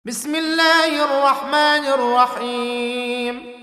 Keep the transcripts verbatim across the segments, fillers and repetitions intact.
بسم الله الرحمن الرحيم.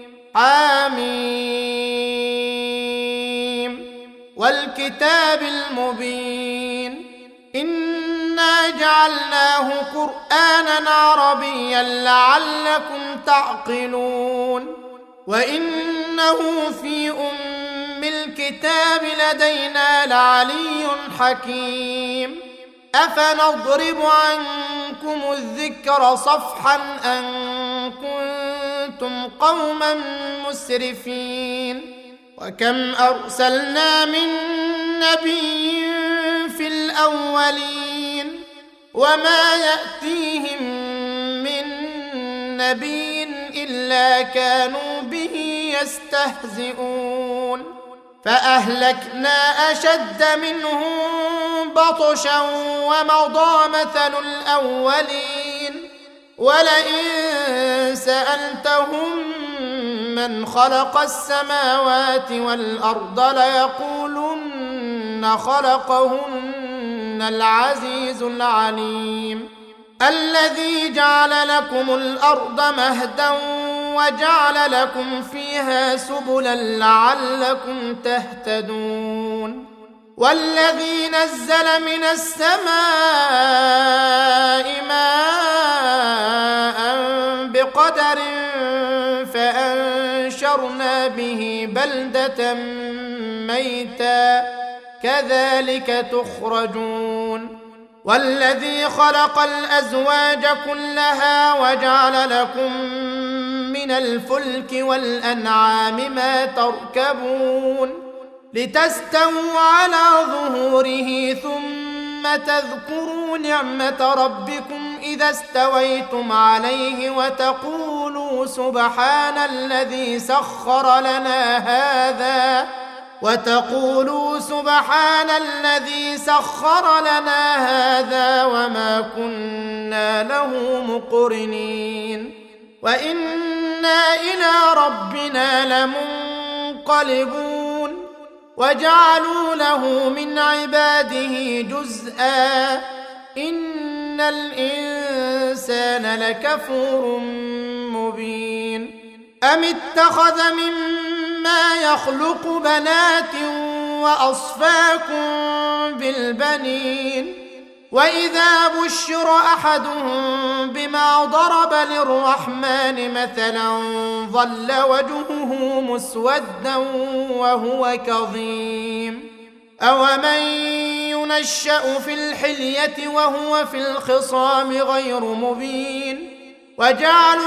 آمين والكتاب المبين إنا جعلناه قرآنا عربيا لعلكم تعقلون وإنه في أم الكتاب لدينا لعلي حكيم. أفنضرب عنكم الذكر صفحا أن كنتم قوما مسرفين وكم أرسلنا من نبي في الأولين وما يأتيهم من نبي إلا كانوا به يستهزئون فأهلكنا أشد منهم بطشا ومضى مثل الأولين ولئن سألتهم من خلق السماوات والأرض ليقولن خلقهن العزيز العليم الذي جعل لكم الأرض مهدا وجعل لكم فيها سبلا لعلكم تهتدون والذي نزل من السماء ماء بقدر فأنشرنا به بلدة ميتا كذلك تخرجون والذي خلق الأزواج كلها وجعل لكم من الفلك والأنعام ما تركبون لتستووا على ظهوره ثم تذكروا نعمة ربكم إذا استويتم عليه وتقولوا سبحان الذي سخر لنا هذا وتقولوا سبحان الذي سخر لنا هذا وما كنا له مقرنين وإنا إلى ربنا لمنقلبون وجعلوا له من عباده جزءا إن الإنسان لكفور مبين أم اتخذ مما يخلق بنات وأصفاكم بالبنين وإذا بشر أحدهم بما ضرب للرحمن مثلا ظل وجهه مسودا وهو كظيم أومن ينشأ في الحلية وهو في الخصام غير مبين وجعلوا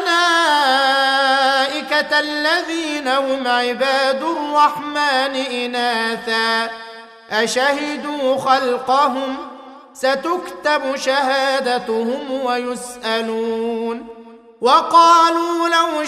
الملائكة الذين هم عباد الرحمن إناثا أشهدوا خلقهم ستكتب شهادتهم ويسألون وقالوا لو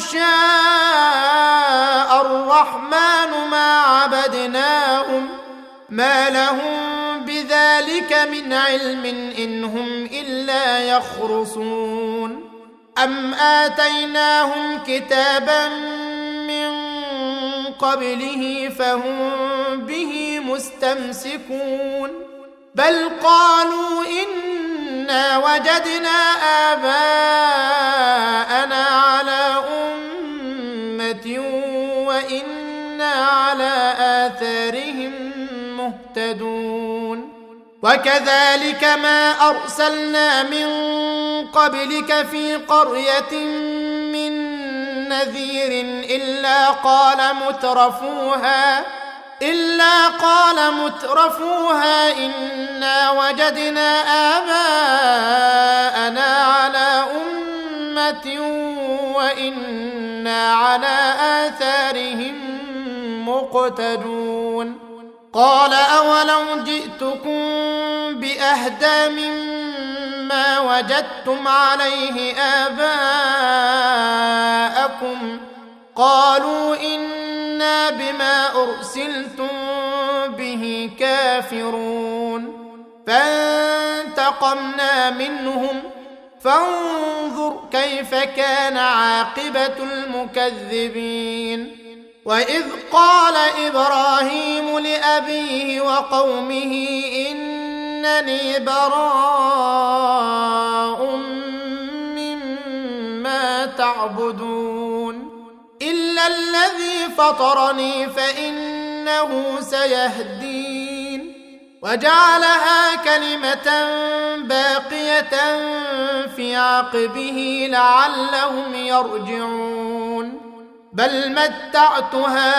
شاء الرحمن ما عبدناهم ما لهم بذلك من علم إن هم إلا يخرصون أم آتيناهم كتابا من قبله فهم به مستمسكون بل قالوا إنا وجدنا آباءنا على أمة وإنا على آثارهم مهتدون وكذلك ما أرسلنا من قبلك في قرية من نذير إلا قال مترفوها إلا قال مترفوها إنا وجدنا آباءنا على أمة وإنا على آثارهم مقتدون قال أولو جئتكم بأهدى مما وجدتم عليه آباءكم قالوا إنا بما أرسلتم به كافرون فانتقمنا منهم فانظر كيف كان عاقبة المكذبين وإذ قال إبراهيم لأبيه وقومه إنني براء مما تعبدون إلا الذي فطرني فإنه سيهدين وجعلها كلمة باقية في عقبه لعلهم يرجعون بل متعت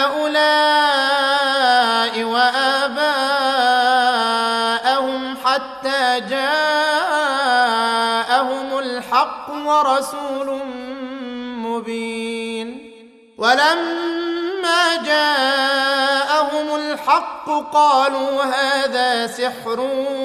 هؤلاء وآباءهم حتى جاءهم الحق ورسول مبين ولما جاءهم الحق قالوا هذا سحر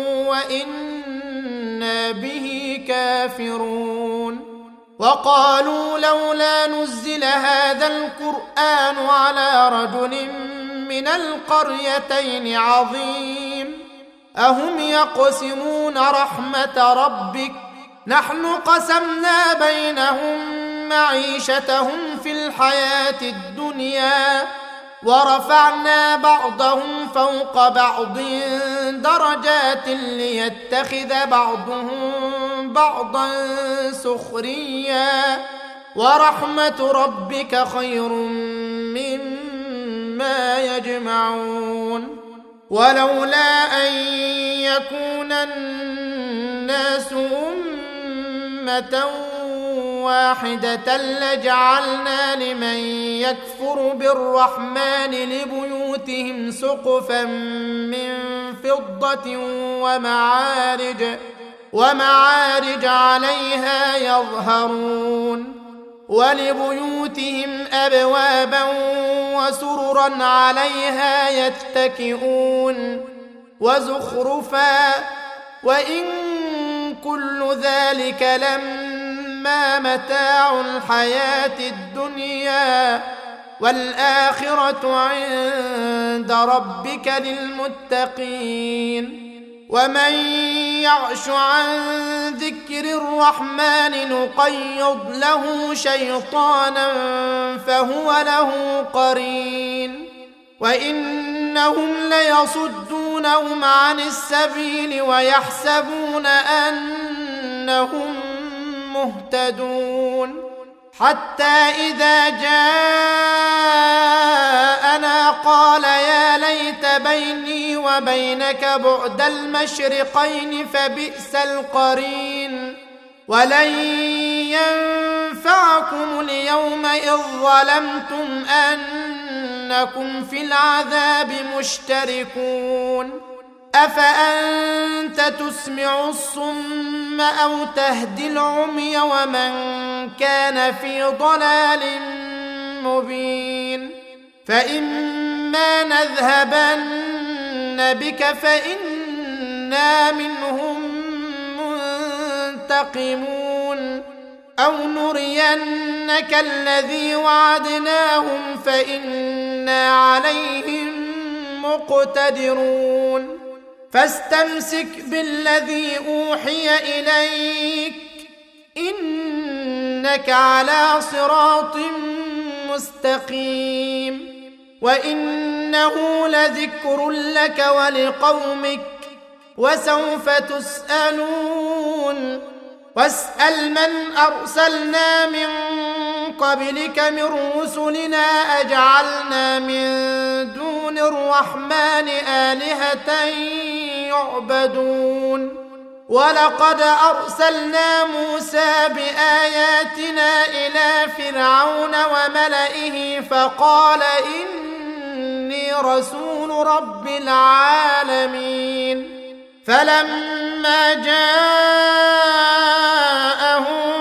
وإنا به كافرون وقالوا لولا نزل هذا القرآن على رجل من القريتين عظيم أهم يقسمون رحمة ربك نحن قسمنا بينهم معيشتهم في الحياة الدنيا ورفعنا بعضهم فوق بعض درجات ليتخذ بعضهم بعضا سخريا ورحمة ربك خير مما يجمعون ولولا أن يكون الناس أمة واحدة لجعلنا لمن يكفر بالرحمن لبيوتهم سقفا من فضة ومعارج ومعارج عليها يظهرون ولبيوتهم أبوابا وسررا عليها يتكئون وزخرفا وإن كل ذلك لما متاع الحياة الدنيا والآخرة عند ربك للمتقين ومن يعش عن ذكر الرحمن نقيض له شيطانا فهو له قرين وإنهم ليصدونهم عن السبيل ويحسبون أنهم مهتدون حتى إذا جاءنا قال يا ليت بيني وبينك بعد المشرقين فبئس القرين ولن ينفعكم اليوم إذ ظلمتم أنكم في العذاب مشتركون أفأنت تسمع الصم أو تهدي العمي ومن كان في ضلال مبين فإما نذهبن بك فإنا منهم منتقمون أو نرينك الذي وعدناهم فإنا عليهم مقتدرون فاستمسك بالذي أوحي إليك إنك على صراط مستقيم وإنه لذكر لك ولقومك وسوف تسألون واسأل من أرسلنا من قبلك من رسلنا أجعلنا من دون الرحمن آلهة يعبدون ولقد أرسلنا موسى بآياتنا إلى فرعون وملئه فقال إني رسول رب العالمين فلما جاءهم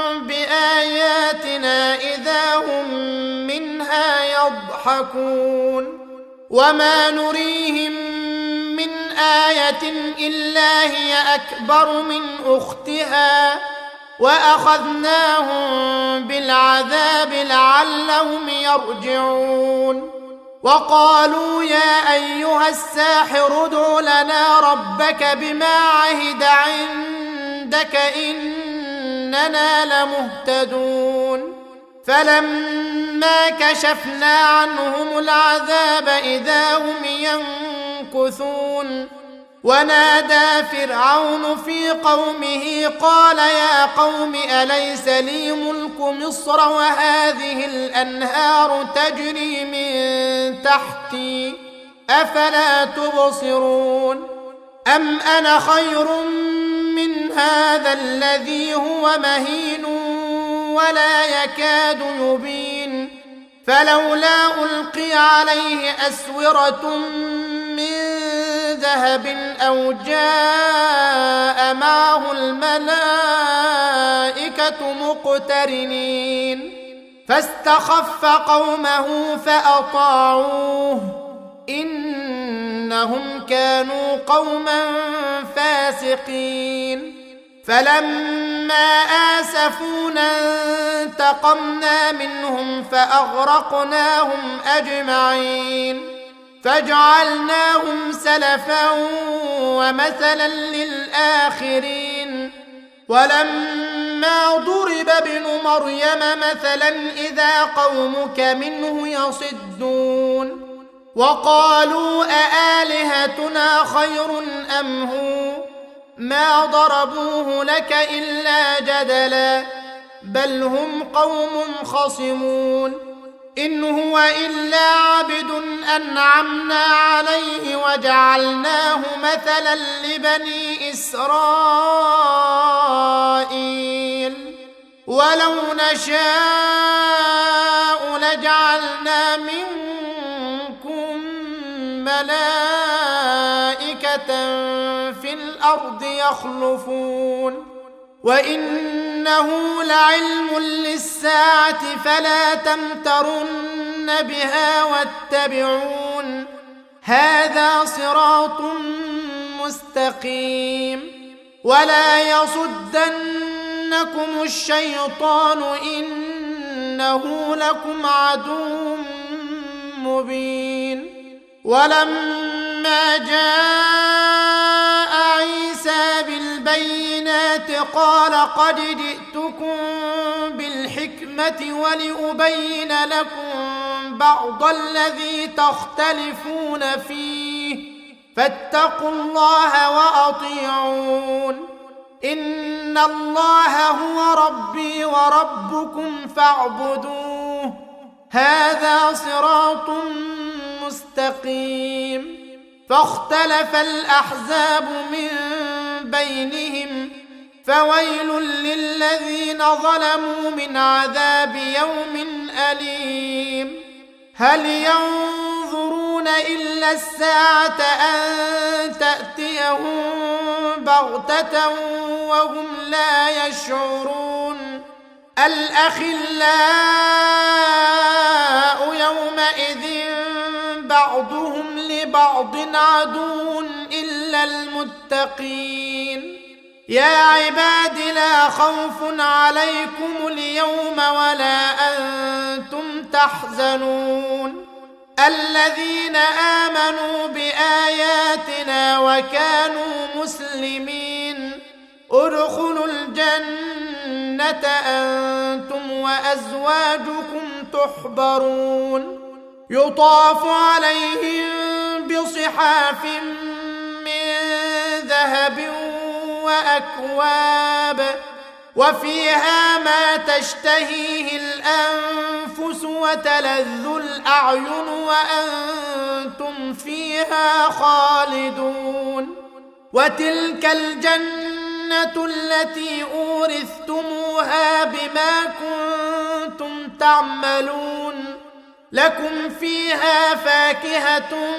بآياتنا إذا هم منها يضحكون وما نريهم من آية إلا هي أكبر من أختها وأخذناهم بالعذاب لعلهم يرجعون وقالوا يا أيها الساحر ادع لنا ربك بما عهد عندك إننا لمهتدون فلما كشفنا عنهم العذاب إذا هم ينكثون ونادى فرعون في قومه قال يا قوم أليس لي ملك مصر وهذه الأنهار تجري من تحتي أفلا تبصرون أم أنا خير من هذا الذي هو مهين ولا يكاد يبين فلولا ألقي عليه أسورة من ذهب أو جاء معه الملائكة مقترنين فاستخف قومه فأطاعوه إنهم كانوا قوما فاسقين فلما آسفونا انتقمنا منهم فأغرقناهم أجمعين فجعلناهم سلفا ومثلا للآخرين ولما ضرب ابن مريم مثلا إذا قومك منه يصدون وقالوا أآلهتنا خير أم هو ما ضربوه لك إلا جدلا بل هم قوم خصمون إن هو إلا عبد أنعمنا عليه وجعلناه مثلا لبني إسرائيل ولو نشاء لجعلنا منكم ملائكة في الأرض يخلفون وإنه لعلم للساعة فلا تمترن بها واتبعون هذا صراط مستقيم ولا يصدنكم الشيطان إنه لكم عدو مبين ولما جاء عيسى بالبينات قال قد جئتكم بالحكمة ولأبين لكم بعض الذي تختلفون فيه فاتقوا الله وأطيعون إن الله هو ربي وربكم فاعبدوه هذا صراط مستقيم فاختلف الأحزاب من بينهم فويل للذين ظلموا من عذاب يوم أليم هل ينظرون إلا الساعة أن تأتيهم بغتة وهم لا يشعرون الأخلاء يومئذ بعضهم لبعض عدو إلا المتقين يا عباد لا خوف عليكم اليوم ولا أنتم تحزنون الذين آمنوا بآياتنا وكانوا مسلمين ادخلوا الجنة أنتم وأزواجكم تحبرون يطاف عليهم بصحاف من ذهب وأكواب وفيها ما تشتهيه الأنفس وتلذ الأعين وأنتم فيها خالدون وتلك الجنة التي أورثتموها بما كنتم تعملون لكم فيها فاكهة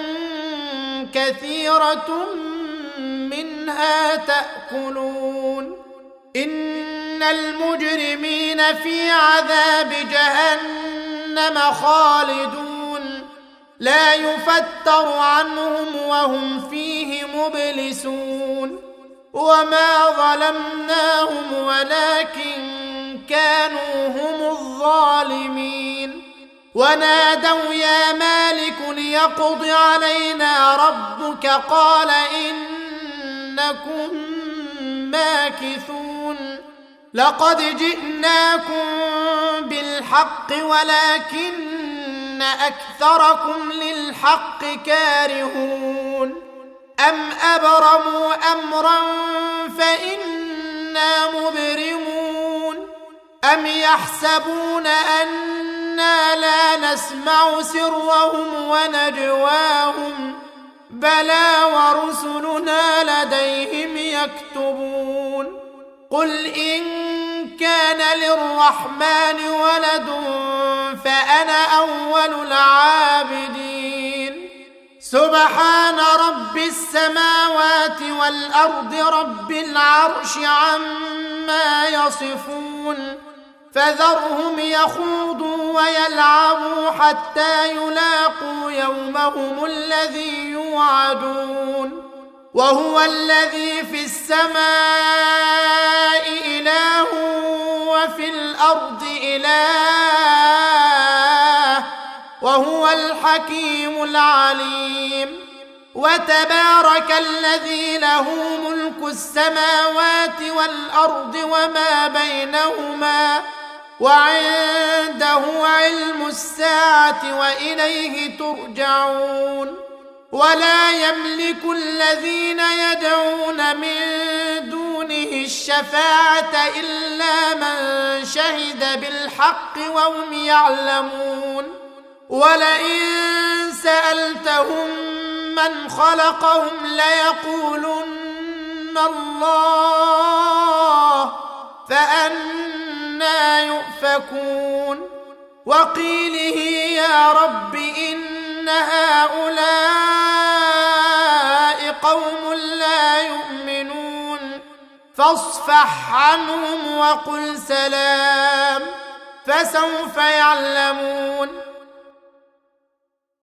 كثيرة منها تأكلون إن المجرمين في عذاب جهنم خالدون لا يفتر عنهم وهم فيه مبلسون وما ظلمناهم ولكن كانوا هم الظالمين ونادوا يا مالك ليقض علينا ربك قال إنكم ماكثون لقد جئناكم بالحق ولكن أكثركم للحق كارهون أم أبرموا أمرا فإنا مبرمون أم يحسبون أنا لا نسمع سرهم ونجواهم بلى ورسلنا لديهم يكتبون قل إن كان للرحمن ولد فأنا أول العابدين سبحان رب السماوات والأرض رب العرش عما يصفون فذرهم يخوضوا ويلعبوا حتى يلاقوا يومهم الذي يوعدون وهو الذي في السماء إله وفي الأرض إله وهو الحكيم العليم وتبارك الذي له ملك السماوات والأرض وما بينهما وعنده علم الساعة وإليه ترجعون ولا يملك الذين يدعون من دونه الشفاعة إلا من شهد بالحق وهم يعلمون ولئن سألتهم من خلقهم ليقولن الله فأنى يؤفكون وقيله يا رب إن هؤلاء قوم لا يؤمنون فاصفح عنهم وقل سلام فسوف يعلمون